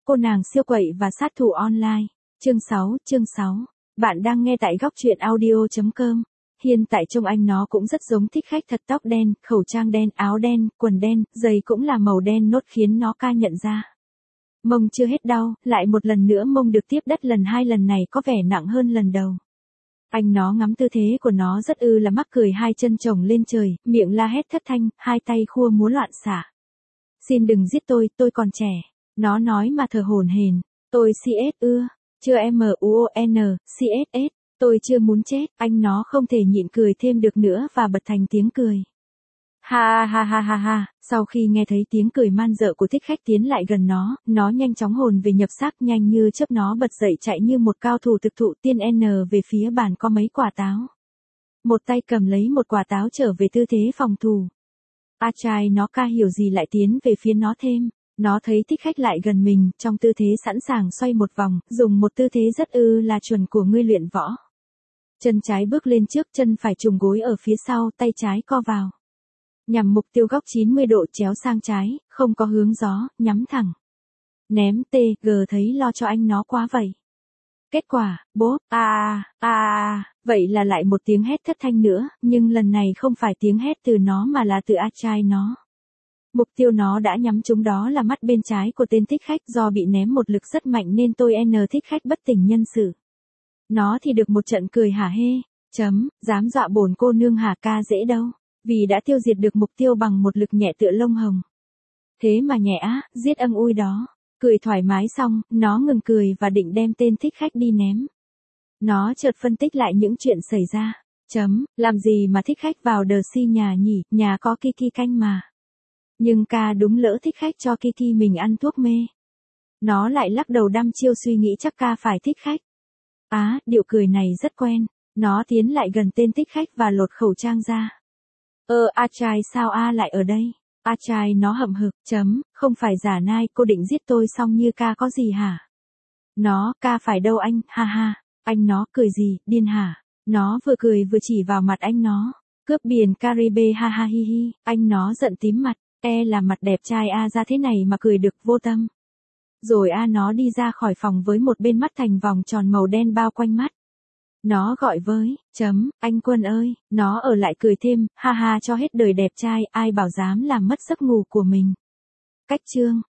cô nàng siêu quậy và sát thủ online. Chương 6. Bạn đang nghe tại góc truyện audio.com. Hiện tại trông anh nó cũng rất giống thích khách thật, tóc đen, khẩu trang đen, áo đen, quần đen, giày cũng là màu đen nốt khiến nó ca nhận ra. Mông chưa hết đau, lại một lần nữa mông được tiếp đất lần hai, lần này có vẻ nặng hơn lần đầu. Anh nó ngắm tư thế của nó rất là mắc cười, hai chân chồng lên trời, miệng la hét thất thanh, hai tay khua múa loạn xạ. Xin đừng giết tôi còn trẻ. Nó nói mà thở hổn hển. Tôi CS chưa MUON, CSS, tôi chưa muốn chết. Anh nó không thể nhịn cười thêm được nữa và bật thành tiếng cười. Ha ha ha ha ha, sau khi nghe thấy tiếng cười man dợ của thích khách tiến lại gần nó nhanh chóng hồn về nhập xác, nhanh như chớp nó bật dậy chạy như một cao thủ thực thụ tiên N về phía bàn có mấy quả táo. Một tay cầm lấy một quả táo trở về tư thế phòng thủ. Trai nó ca hiểu gì lại tiến về phía nó thêm. Nó thấy thích khách lại gần mình, trong tư thế sẵn sàng xoay một vòng, dùng một tư thế rất là chuẩn của người luyện võ. Chân trái bước lên trước, chân phải trùng gối ở phía sau, tay trái co vào. Nhằm mục tiêu góc 90 độ chéo sang trái, không có hướng gió, nhắm thẳng. Ném TG thấy lo cho anh nó quá vậy. Kết quả, bốp, vậy là lại một tiếng hét thất thanh nữa, nhưng lần này không phải tiếng hét từ nó mà là từ trai nó. Mục tiêu nó đã nhắm trúng đó là mắt bên trái của tên thích khách, do bị ném một lực rất mạnh nên tôi thích khách bất tỉnh nhân sự. Nó thì được một trận cười hả hê, dám dọa bổn cô nương hả, ca dễ đâu, vì đã tiêu diệt được mục tiêu bằng một lực nhẹ tựa lông hồng. Thế mà nhẹ á, giết ui đó. Cười thoải mái xong, nó ngừng cười và định đem tên thích khách đi ném. Nó chợt phân tích lại những chuyện xảy ra. Làm gì mà thích khách vào đờ si nhà nhỉ, nhà có Kiki canh mà. Nhưng ca đúng lỡ thích khách cho Kiki mình ăn thuốc mê. Nó lại lắc đầu đăm chiêu suy nghĩ chắc ca phải thích khách. Điệu cười này rất quen. Nó tiến lại gần tên thích khách và lột khẩu trang ra. Trai sao lại ở đây? Trai nó hậm hực, không phải giả nai, cô định giết tôi xong như ca có gì hả? Nó, ca phải đâu anh, ha ha. Anh nó, cười gì, điên hả? Nó vừa cười vừa chỉ vào mặt anh nó. Cướp biển Caribe, ha ha hi hi. Anh nó giận tím mặt, là mặt đẹp trai ra thế này mà cười được vô tâm. Rồi nó đi ra khỏi phòng với một bên mắt thành vòng tròn màu đen bao quanh mắt. Nó gọi với, anh Quân ơi, nó ở lại cười thêm, ha ha cho hết đời đẹp trai, ai bảo dám làm mất giấc ngủ của mình. Cách chương.